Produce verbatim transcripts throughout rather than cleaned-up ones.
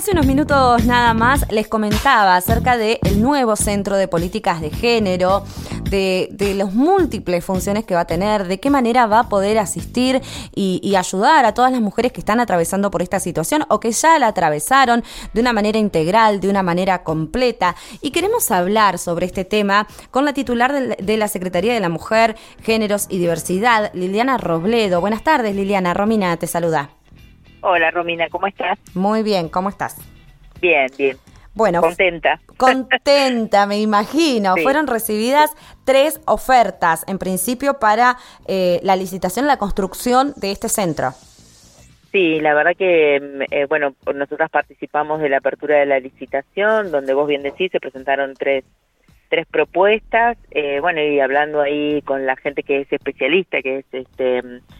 Hace unos minutos nada más les comentaba acerca del nuevo Centro de Políticas de Género, de, de las múltiples funciones que va a tener, de qué manera va a poder asistir y, y ayudar a todas las mujeres que están atravesando por esta situación o que ya la atravesaron de una manera integral, de una manera completa. Y queremos hablar sobre este tema con la titular de, de la Secretaría de la Mujer, Géneros y Diversidad, Liliana Robledo. Buenas tardes, Liliana. Romina te saluda. Hola, Romina, ¿cómo estás? Muy bien, ¿cómo estás? Bien, bien. Bueno, contenta. Contenta, me imagino. Sí. Fueron recibidas tres ofertas, en principio, para eh, la licitación, la construcción de este centro. Sí, la verdad que, eh, bueno, nosotras participamos de la apertura de la licitación, donde vos bien decís, se presentaron tres tres propuestas, eh, bueno, y hablando ahí con la gente que es especialista, que es este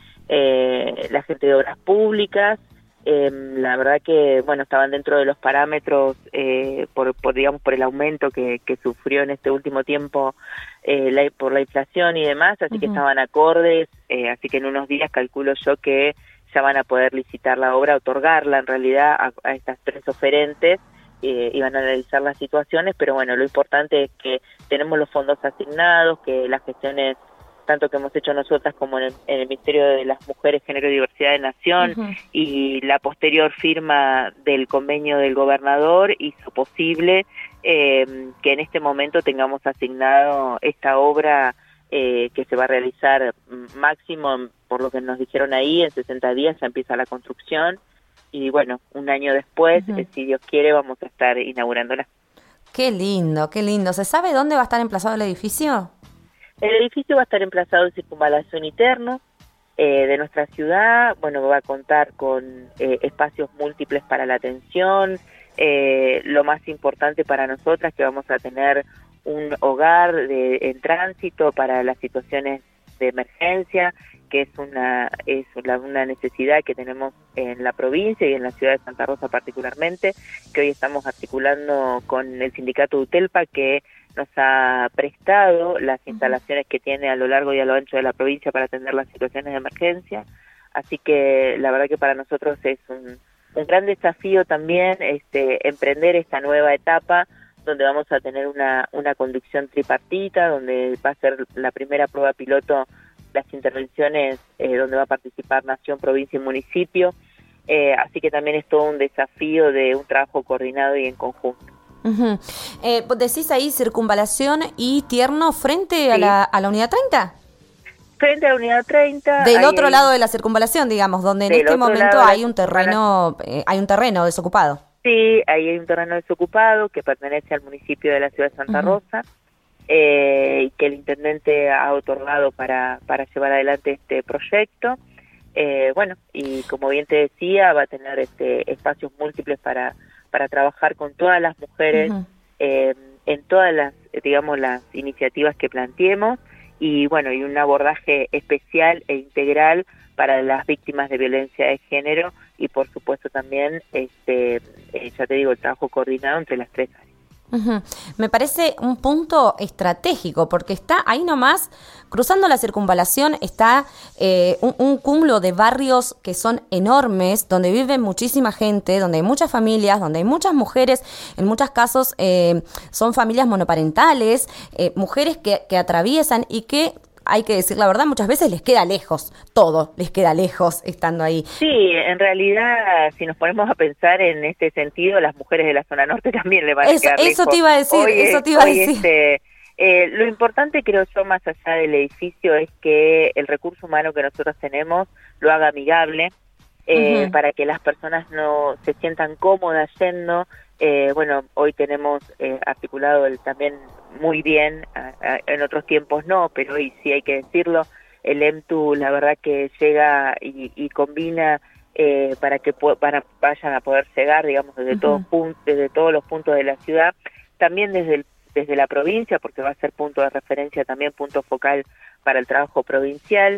eh, la gente de obras públicas. Eh, la verdad que, bueno, estaban dentro de los parámetros eh, por, por, digamos, por el aumento que, que sufrió en este último tiempo eh, la, por la inflación y demás, así uh-huh. que estaban acordes, eh, así que en unos días calculo yo que ya van a poder licitar la obra, otorgarla en realidad a, a estas tres oferentes eh, y van a analizar las situaciones, pero bueno, lo importante es que tenemos los fondos asignados, que las gestiones tanto que hemos hecho nosotras como en el, en el Ministerio de las Mujeres, Género y Diversidad de Nación, uh-huh. y la posterior firma del convenio del gobernador hizo posible eh, que en este momento tengamos asignado esta obra eh, que se va a realizar máximo, por lo que nos dijeron ahí, en sesenta días ya empieza la construcción, y bueno, un año después, uh-huh. eh, si Dios quiere, vamos a estar inaugurándola. Qué lindo, qué lindo. ¿Se sabe dónde va a estar emplazado el edificio? El edificio va a estar emplazado en Circunvalación Interno eh, de nuestra ciudad. Bueno, va a contar con eh, espacios múltiples para la atención. Eh, lo más importante para nosotras es que vamos a tener un hogar de, en tránsito para las situaciones de emergencia, que es una es una, una necesidad que tenemos en la provincia y en la ciudad de Santa Rosa particularmente, que hoy estamos articulando con el sindicato UTELPA, que nos ha prestado las instalaciones que tiene a lo largo y a lo ancho de la provincia para atender las situaciones de emergencia. Así que la verdad que para nosotros es un, un gran desafío también este, emprender esta nueva etapa, donde vamos a tener una, una conducción tripartita, donde va a ser la primera prueba piloto las intervenciones eh, donde va a participar Nación, Provincia y Municipio. Eh, así que también es todo un desafío de un trabajo coordinado y en conjunto. Uh-huh. Eh, ¿Decís ahí Circunvalación y Tierno frente sí. a, la, a la Unidad treinta? Frente a la Unidad treinta. Del otro hay, lado de la circunvalación, digamos, donde en este momento hay un terreno eh, hay un terreno desocupado. Sí, ahí hay un terreno desocupado que pertenece al municipio de la ciudad de Santa uh-huh. Rosa eh, y que el intendente ha otorgado para, para llevar adelante este proyecto. Eh, bueno, y como bien te decía, va a tener este espacios múltiples para para trabajar con todas las mujeres uh-huh. eh, en todas las, digamos, las iniciativas que planteemos, y bueno, y un abordaje especial e integral para las víctimas de violencia de género, y por supuesto también, este, eh, ya te digo, el trabajo coordinado entre las tres áreas. Uh-huh. Me parece un punto estratégico, porque está ahí nomás, cruzando la circunvalación, está eh, un, un cúmulo de barrios que son enormes, donde vive muchísima gente, donde hay muchas familias, donde hay muchas mujeres, en muchos casos eh, son familias monoparentales, eh, mujeres que, que atraviesan y que, hay que decir la verdad, muchas veces les queda lejos, todo les queda lejos estando ahí. Sí, en realidad, si nos ponemos a pensar en este sentido, las mujeres de la zona norte también le van eso, a quedar eso lejos. Eso te iba a decir, hoy eso es, te iba a decir. Este, eh, lo importante, creo yo, más allá del edificio, es que el recurso humano que nosotros tenemos lo haga amigable, eh, uh-huh. para que las personas no se sientan cómodas yendo. Eh, bueno, hoy tenemos eh, articulado el, también muy bien, a, a, en otros tiempos no, pero hoy sí hay que decirlo, el E M T U la verdad que llega y, y combina eh, para que pu- para, vayan a poder llegar, digamos, desde, uh-huh. todos pun- desde todos los puntos de la ciudad, también desde, el, desde la provincia, porque va a ser punto de referencia, también punto focal para el trabajo provincial.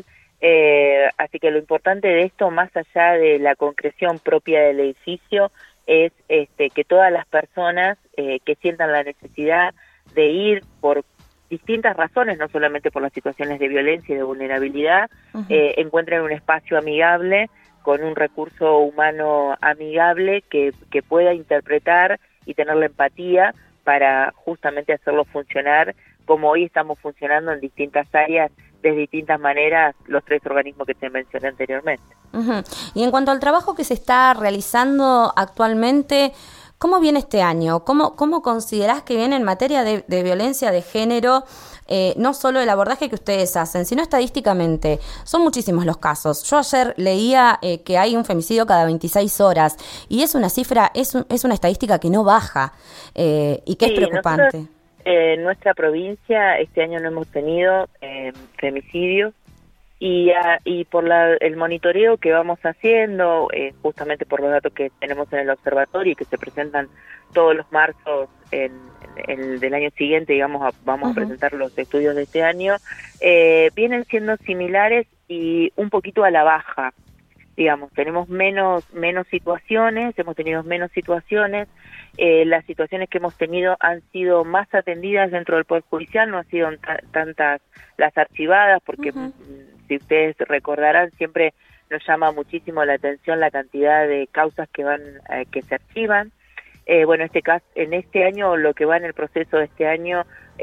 Eh, así que lo importante de esto, más allá de la concreción propia del edificio, es este, que todas las personas eh, que sientan la necesidad de ir por distintas razones, no solamente por las situaciones de violencia y de vulnerabilidad, uh-huh. eh, encuentren un espacio amigable con un recurso humano amigable que, que pueda interpretar y tener la empatía para justamente hacerlo funcionar como hoy estamos funcionando en distintas áreas, de distintas maneras, los tres organismos que te mencioné anteriormente. Uh-huh. Y en cuanto al trabajo que se está realizando actualmente, ¿cómo viene este año? ¿Cómo, cómo considerás que viene en materia de, de violencia de género? Eh, no solo el abordaje que ustedes hacen, sino estadísticamente. Son muchísimos los casos. Yo ayer leía eh, que hay un femicidio cada veintiséis horas y es una cifra, es, un, es una estadística que no baja eh, y que sí, es preocupante. Nosotros, eh, en nuestra provincia este año no hemos tenido eh, femicidios y, a, y por la, el monitoreo que vamos haciendo, eh, justamente por los datos que tenemos en el observatorio y que se presentan todos los marzos en el del año siguiente, digamos, a, vamos uh-huh. a presentar los estudios de este año, eh, vienen siendo similares y un poquito a la baja, digamos, tenemos menos menos situaciones, hemos tenido menos situaciones, eh, las situaciones que hemos tenido han sido más atendidas dentro del Poder Judicial, no han sido t- tantas las archivadas, porque uh-huh. si ustedes recordarán, siempre nos llama muchísimo la atención la cantidad de causas que van eh, que se archivan. Eh, bueno, este caso, en este año, lo que va en el proceso de este año,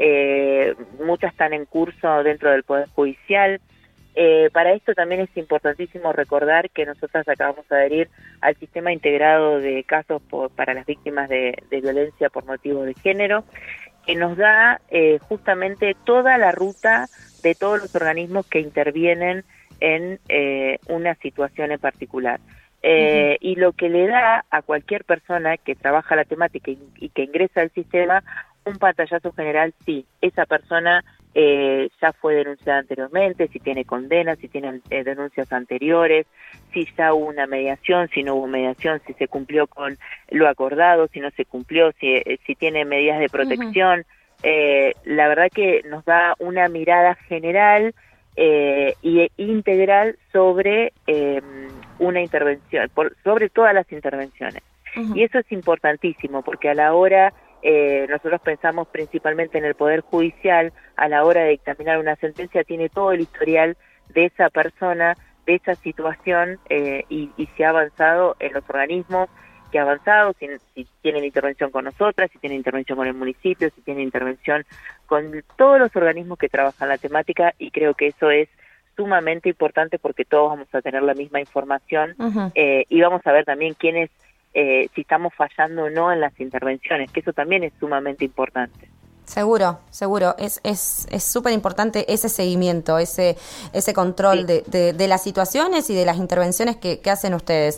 eh, muchas están en curso dentro del Poder Judicial. Eh, para esto también es importantísimo recordar que nosotras acabamos de adherir al sistema integrado de casos por, para las víctimas de, de violencia por motivos de género, que nos da eh, justamente toda la ruta de todos los organismos que intervienen en eh, una situación en particular. Eh, uh-huh. Y lo que le da a cualquier persona que trabaja la temática y, y que ingresa al sistema un pantallazo general, sí, esa persona eh, ya fue denunciada anteriormente, si tiene condenas, si tiene eh, denuncias anteriores, si ya hubo una mediación, si no hubo mediación, si se cumplió con lo acordado, si no se cumplió, si, eh, si tiene medidas de protección. Uh-huh. eh, la verdad que nos da una mirada general eh, y integral sobre eh, una intervención, por, sobre todas las intervenciones. Uh-huh. Y eso es importantísimo, porque a la hora, eh, nosotros pensamos principalmente en el Poder Judicial, a la hora de dictaminar una sentencia, tiene todo el historial de esa persona, de esa situación, eh, y, y se ha avanzado en los organismos, que ha avanzado, si, si tienen intervención con nosotras, si tienen intervención con el municipio, si tienen intervención con todos los organismos que trabajan la temática, y creo que eso es sumamente importante porque todos vamos a tener la misma información uh-huh. eh, y vamos a ver también quiénes, eh, si estamos fallando o no en las intervenciones, que eso también es sumamente importante. Seguro, seguro, es es es súper importante ese seguimiento, ese ese control sí. de, de, de las situaciones y de las intervenciones que, que hacen ustedes.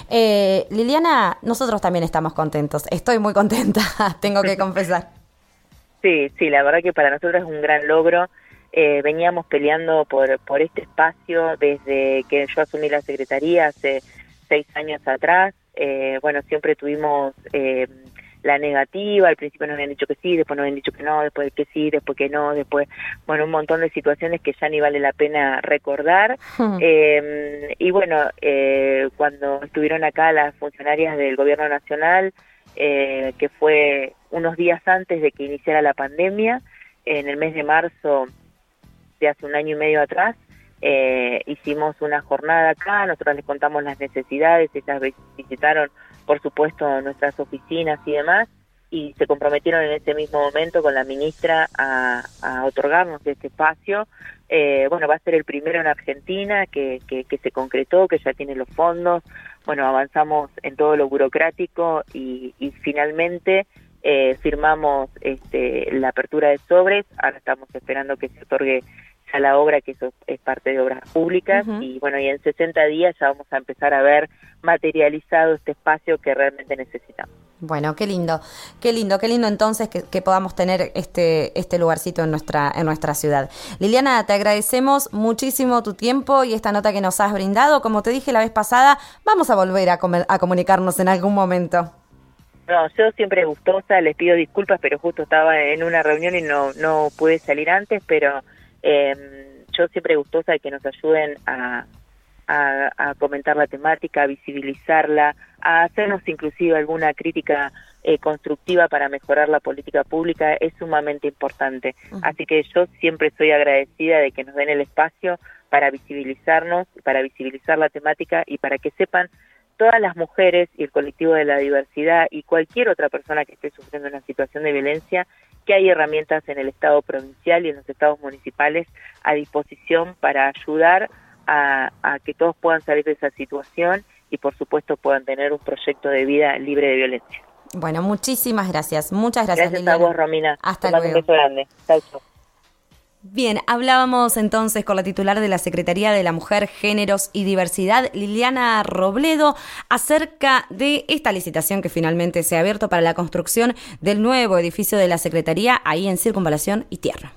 Eh, Liliana, nosotros también estamos contentos, estoy muy contenta, tengo que confesar. Sí, sí, la verdad que para nosotros es un gran logro. Eh, veníamos peleando por por este espacio desde que yo asumí la secretaría hace seis años atrás. Eh, bueno, siempre tuvimos eh, la negativa, al principio nos habían dicho que sí, después nos habían dicho que no, después que sí, después que no, después, bueno, un montón de situaciones que ya ni vale la pena recordar. Hmm. Eh, y bueno, eh, cuando estuvieron acá las funcionarias del Gobierno Nacional, eh, que fue unos días antes de que iniciara la pandemia, en el mes de marzo de hace un año y medio atrás, eh, hicimos una jornada acá, nosotros les contamos las necesidades, ellas visitaron por supuesto nuestras oficinas y demás, y se comprometieron en ese mismo momento con la ministra a, a otorgarnos este espacio. Eh, bueno, va a ser el primero en Argentina que, que, que se concretó, que ya tiene los fondos. Bueno, avanzamos en todo lo burocrático y, y finalmente eh, firmamos este, la apertura de sobres. Ahora estamos esperando que se otorgue ya la obra, que eso es parte de obras públicas, uh-huh. y bueno, y en sesenta días ya vamos a empezar a ver materializado este espacio que realmente necesitamos. Bueno, qué lindo, qué lindo, qué lindo entonces que, que podamos tener este este lugarcito en nuestra en nuestra ciudad. Liliana, te agradecemos muchísimo tu tiempo y esta nota que nos has brindado. Como te dije la vez pasada, vamos a volver a, comer, a comunicarnos en algún momento. No, yo siempre gustosa, les pido disculpas, pero justo estaba en una reunión y no no pude salir antes, pero Eh, yo siempre gustosa de que nos ayuden a, a, a comentar la temática, a visibilizarla, a hacernos inclusive alguna crítica eh, constructiva para mejorar la política pública, es sumamente importante. Uh-huh. Así que yo siempre estoy agradecida de que nos den el espacio para visibilizarnos, para visibilizar la temática y para que sepan todas las mujeres y el colectivo de la diversidad y cualquier otra persona que esté sufriendo una situación de violencia, que hay herramientas en el Estado provincial y en los estados municipales a disposición para ayudar a, a que todos puedan salir de esa situación y por supuesto puedan tener un proyecto de vida libre de violencia. Bueno, muchísimas gracias. Muchas gracias, Gracias Liliana. a vos, Romina. Hasta Te mando luego. un beso grande. Chau, chau. Bien, hablábamos entonces con la titular de la Secretaría de la Mujer, Géneros y Diversidad, Liliana Robledo, acerca de esta licitación que finalmente se ha abierto para la construcción del nuevo edificio de la Secretaría ahí en Circunvalación y Tierra.